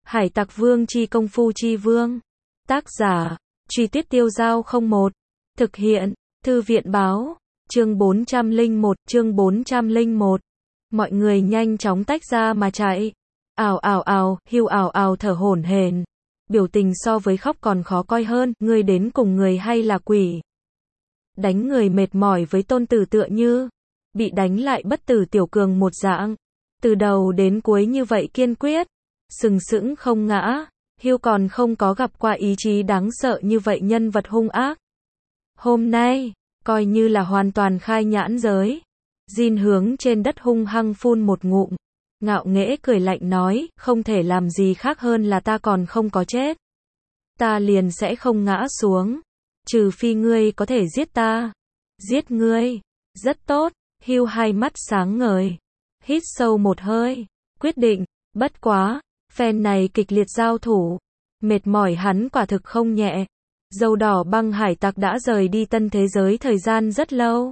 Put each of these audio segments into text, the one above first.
Hải Tặc Vương chi công phu chi vương. Tác giả, Truy Tuyết Tiêu Dao 01. Thực hiện, Thư viện Báo. Chương 401. Mọi người nhanh chóng tách ra mà chạy. Ào ào ào, Hugh ào ào thở hổn hển. Biểu tình so với khóc còn khó coi hơn, ngươi đến cùng người hay là quỷ? Đánh người mệt mỏi với tôn tử tựa như bị đánh lại bất tử tiểu cường một dạng. Từ đầu đến cuối như vậy kiên quyết, sừng sững không ngã. Hugh còn không có gặp qua ý chí đáng sợ như vậy nhân vật hung ác. Hôm nay, coi như là hoàn toàn khai nhãn giới. Jin hướng trên đất hung hăng phun một ngụm, ngạo nghễ cười lạnh nói, không thể làm gì khác hơn là ta còn không có chết. Ta liền sẽ không ngã xuống, trừ phi ngươi có thể giết ta. Giết ngươi, rất tốt. Hugh hai mắt sáng ngời, hít sâu một hơi, quyết định, bất quá, phen này kịch liệt giao thủ, mệt mỏi hắn quả thực không nhẹ. Dâu đỏ băng hải tặc đã rời đi tân thế giới thời gian rất lâu.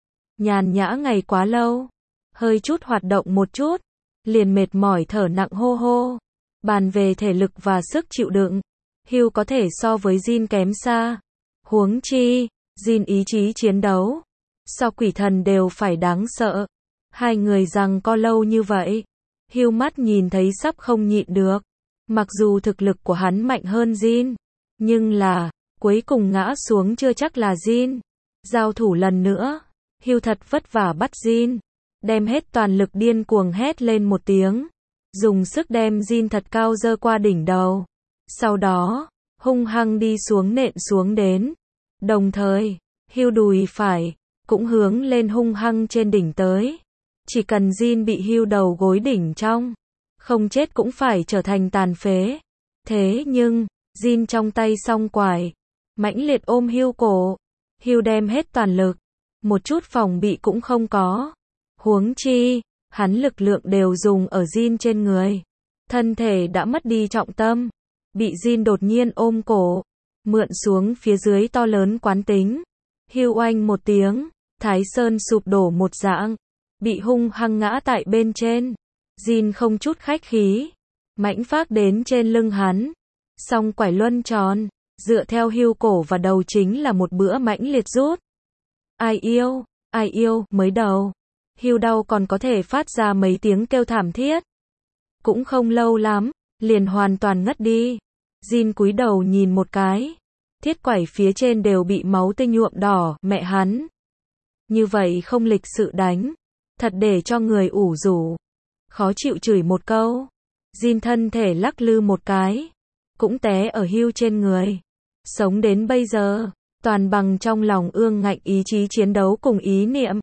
Nhàn nhã ngày quá lâu, hơi chút hoạt động một chút, liền mệt mỏi thở nặng hô hô. Bàn về thể lực và sức chịu đựng, Hugh có thể so với Jin kém xa. Huống chi, Jin ý chí chiến đấu, so quỷ thần đều phải đáng sợ. Hai người giằng co lâu như vậy, Hugh mắt nhìn thấy sắp không nhịn được. Mặc dù thực lực của hắn mạnh hơn Jin, nhưng là, cuối cùng ngã xuống chưa chắc là Jin. Giao thủ lần nữa, Hugh thật vất vả bắt Jin, đem hết toàn lực điên cuồng hét lên một tiếng, dùng sức đem Jin thật cao giơ qua đỉnh đầu. Sau đó, hung hăng đi xuống nện xuống đến. Đồng thời, Hugh đùi phải cũng hướng lên hung hăng trên đỉnh tới. Chỉ cần Jin bị Hugh đầu gối đỉnh trong, không chết cũng phải trở thành tàn phế. Thế nhưng, Jin trong tay song quải, mãnh liệt ôm Hugh cổ. Hugh đem hết toàn lực, một chút phòng bị cũng không có. Huống chi, hắn lực lượng đều dùng ở Jin trên người. Thân thể đã mất đi trọng tâm, bị Jin đột nhiên ôm cổ, mượn xuống phía dưới to lớn quán tính. Hugh oanh một tiếng, Thái Sơn sụp đổ một dạng, bị hung hăng ngã tại bên trên. Jin không chút khách khí, mãnh phác đến trên lưng hắn, song quải luân tròn, dựa theo Hugh cổ và đầu chính là một bữa mãnh liệt rút. Ai yêu, mới đầu, Hugh đau còn có thể phát ra mấy tiếng kêu thảm thiết. Cũng không lâu lắm, liền hoàn toàn ngất đi. Jin cúi đầu nhìn một cái, thiết quải phía trên đều bị máu tươi nhuộm đỏ, mẹ hắn. Như vậy không lịch sự đánh, thật để cho người ủ rũ. Khó chịu chửi một câu, Jin thân thể lắc lư một cái, cũng té ở Hugh trên người. Sống đến bây giờ, toàn bằng trong lòng ương ngạnh ý chí chiến đấu cùng ý niệm.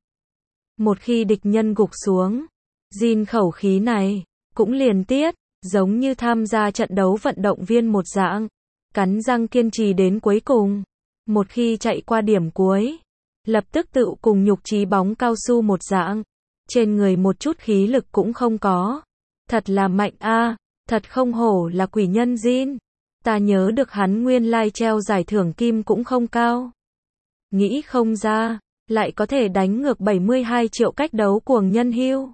Một khi địch nhân gục xuống, Jin khẩu khí này cũng liền tiết, giống như tham gia trận đấu vận động viên một dạng, cắn răng kiên trì đến cuối cùng. Một khi chạy qua điểm cuối, lập tức tự cùng nhục trí bóng cao su một dạng, trên người một chút khí lực cũng không có. Thật là mạnh a, thật không hổ là quỷ nhân Jin. Ta nhớ được hắn nguyên lai treo giải thưởng kim cũng không cao. Nghĩ không ra, lại có thể đánh ngược 72 triệu cách đấu cuồng nhân Hugh.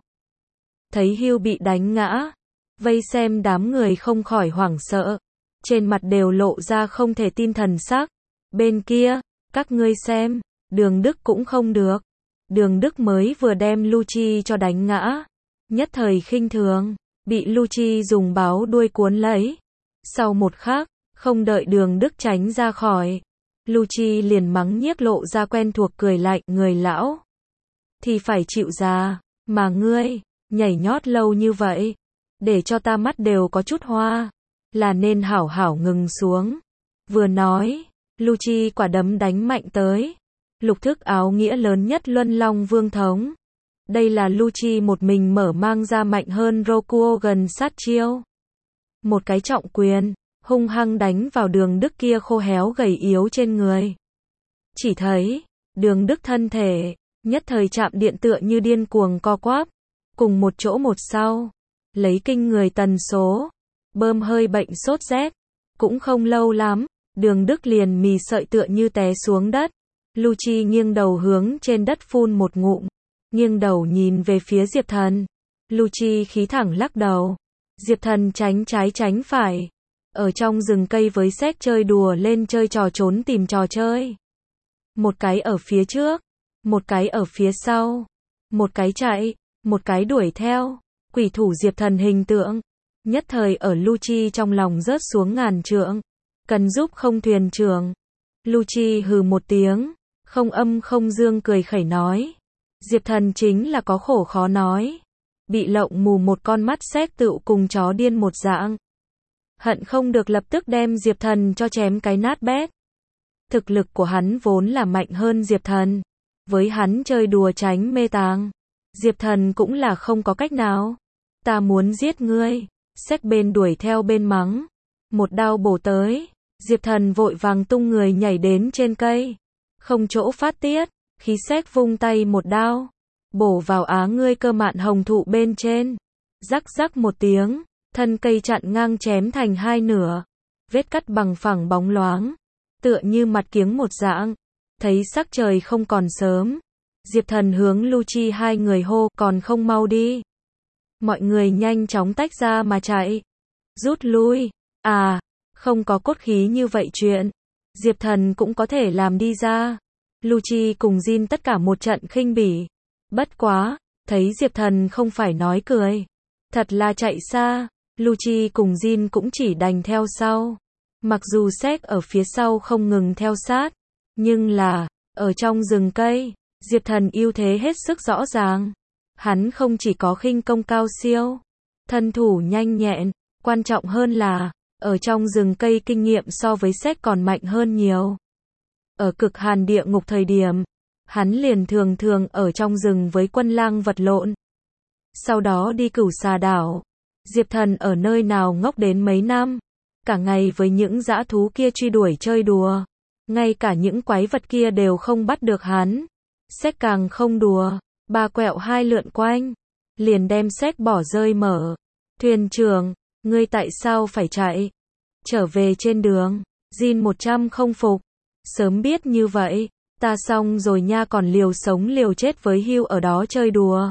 Thấy Hugh bị đánh ngã, vây xem đám người không khỏi hoảng sợ, trên mặt đều lộ ra không thể tin thần sắc. Bên kia, các ngươi xem, Đường Đức cũng không được. Đường Đức mới vừa đem Lucci cho đánh ngã, nhất thời khinh thường, bị Lucci dùng báo đuôi cuốn lấy. Sau một khắc, không đợi Đường Đức tránh ra khỏi, Lucci liền mắng nhiếc lộ ra quen thuộc cười lạnh, người lão thì phải chịu già, mà ngươi nhảy nhót lâu như vậy, để cho ta mắt đều có chút hoa, là nên hảo hảo ngừng xuống. Vừa nói, Lucci quả đấm đánh mạnh tới. Lục thức áo nghĩa lớn nhất Luân Long Vương thống. Đây là Lucci một mình mở mang ra mạnh hơn Rokugan sát chiêu. Một cái trọng quyền, hung hăng đánh vào Đường Đức kia khô héo gầy yếu trên người. Chỉ thấy, Đường Đức thân thể, nhất thời chạm điện tựa như điên cuồng co quắp, cùng một chỗ một sau, lấy kinh người tần số, bơm hơi bệnh sốt rét. Cũng không lâu lắm, Đường Đức liền mì sợi tựa như té xuống đất. Lucci nghiêng đầu hướng trên đất phun một ngụm, nghiêng đầu nhìn về phía Diệp Thần. Lucci khí thẳng lắc đầu, Diệp Thần tránh trái tránh phải. Ở trong rừng cây với Séc chơi đùa lên chơi trò trốn tìm trò chơi. Một cái ở phía trước, một cái ở phía sau. Một cái chạy, một cái đuổi theo. Quỷ thủ Diệp Thần hình tượng. Nhất thời ở Lucci trong lòng rớt xuống ngàn trượng. Cần giúp không thuyền trưởng. Lucci hừ một tiếng. Không âm không dương cười khẩy nói. Diệp Thần chính là có khổ khó nói. Bị lộng mù một con mắt Séc tựu cùng chó điên một dạng. Hận không được lập tức đem Diệp Thần cho chém cái nát bét. Thực lực của hắn vốn là mạnh hơn Diệp Thần. Với hắn chơi đùa tránh mê tàng. Diệp Thần cũng là không có cách nào. Ta muốn giết ngươi. Séc bên đuổi theo bên mắng. Một đao bổ tới. Diệp Thần vội vàng tung người nhảy đến trên cây. Không chỗ phát tiết. Khí Séc vung tay một đao. Bổ vào á ngươi cơ mạn hồng thụ bên trên. Rắc rắc một tiếng. Thân cây chặn ngang chém thành hai nửa. Vết cắt bằng phẳng bóng loáng. Tựa như mặt kiếng một dạng. Thấy sắc trời không còn sớm. Diệp Thần hướng Lucci hai người hô còn không mau đi. Mọi người nhanh chóng tách ra mà chạy. Rút lui. À, không có cốt khí như vậy chuyện. Diệp Thần cũng có thể làm đi ra. Lucci cùng Jin tất cả một trận khinh bỉ. Bất quá, thấy Diệp Thần không phải nói cười. Thật là chạy xa. Lucci cùng Jin cũng chỉ đành theo sau. Mặc dù Séc ở phía sau không ngừng theo sát. Nhưng là, ở trong rừng cây, Diệp Thần ưu thế hết sức rõ ràng. Hắn không chỉ có khinh công cao siêu, thân thủ nhanh nhẹn, quan trọng hơn là, ở trong rừng cây kinh nghiệm so với Séc còn mạnh hơn nhiều. Ở cực hàn địa ngục thời điểm, hắn liền thường thường ở trong rừng với quân lang vật lộn. Sau đó đi Cửu Xà đảo. Diệp Thần ở nơi nào ngốc đến mấy năm, cả ngày với những dã thú kia truy đuổi chơi đùa. Ngay cả những quái vật kia đều không bắt được hắn. Séc càng không đùa, ba quẹo hai lượn quanh, liền đem Séc bỏ rơi mở. Thuyền trưởng, ngươi tại sao phải chạy? Trở về trên đường, Jin 100 không phục. Sớm biết như vậy, ta xong rồi nha, còn liều sống liều chết với Hugh ở đó chơi đùa.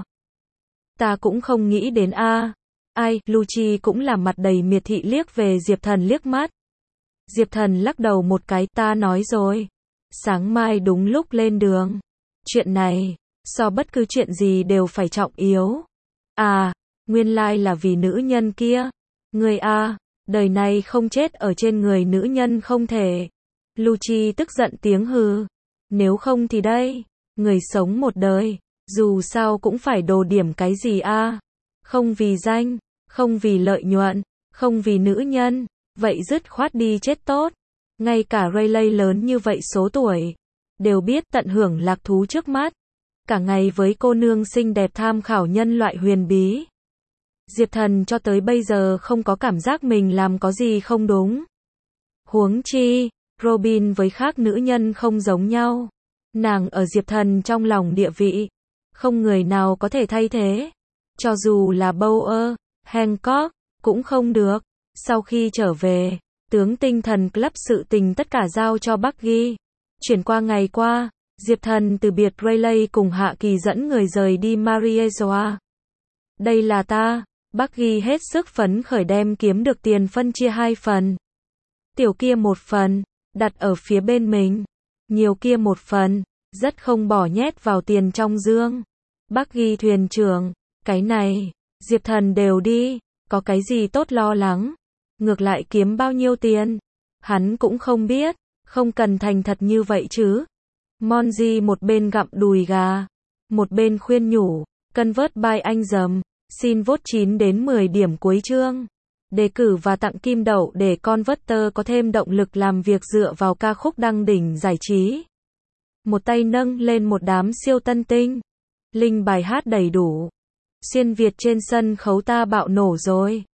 Ta cũng không nghĩ đến a. Ai, Lucci cũng là mặt đầy miệt thị liếc về Diệp Thần liếc mắt. Diệp Thần lắc đầu một cái, ta nói rồi. Sáng mai đúng lúc lên đường. Chuyện này, so bất cứ chuyện gì đều phải trọng yếu. À, nguyên lai là vì nữ nhân kia. Người a, đời này không chết ở trên người nữ nhân không thể. Lucci tức giận tiếng hừ. Nếu không thì đây, người sống một đời, dù sao cũng phải đồ điểm cái gì a. Không vì danh, không vì lợi nhuận, không vì nữ nhân, vậy dứt khoát đi chết tốt. Ngay cả Rayleigh lớn như vậy số tuổi, đều biết tận hưởng lạc thú trước mắt. Cả ngày với cô nương xinh đẹp tham khảo nhân loại huyền bí. Diệp Thần cho tới bây giờ không có cảm giác mình làm có gì không đúng. Huống chi, Robin với khác nữ nhân không giống nhau. Nàng ở Diệp Thần trong lòng địa vị, không người nào có thể thay thế. Cho dù là Bauer, Hancock, cũng không được. Sau khi trở về, tướng tinh thần club sự tình tất cả giao cho Bucky. Chuyển qua ngày qua, Diệp Thần từ biệt Rayleigh cùng Hạ Kỳ dẫn người rời đi Mariejoa. Đây là ta. Bucky hết sức phấn khởi đem kiếm được tiền phân chia hai phần. Tiểu kia một phần, đặt ở phía bên mình. Nhiều kia một phần, rất không bỏ nhét vào tiền trong dương. Bucky thuyền trưởng, cái này, Diệp Thần đều đi, có cái gì tốt lo lắng. Ngược lại kiếm bao nhiêu tiền, hắn cũng không biết, không cần thành thật như vậy chứ. Monji một bên gặm đùi gà, một bên khuyên nhủ, cân vớt bài anh dầm, xin vote 9 đến 10 điểm cuối chương. Đề cử và tặng kim đậu để con Converter có thêm động lực làm việc dựa vào ca khúc đăng đỉnh giải trí. Một tay nâng lên một đám siêu tân tinh. Link bài hát đầy đủ. Xuyên Việt trên sân khấu ta bạo nổ rồi.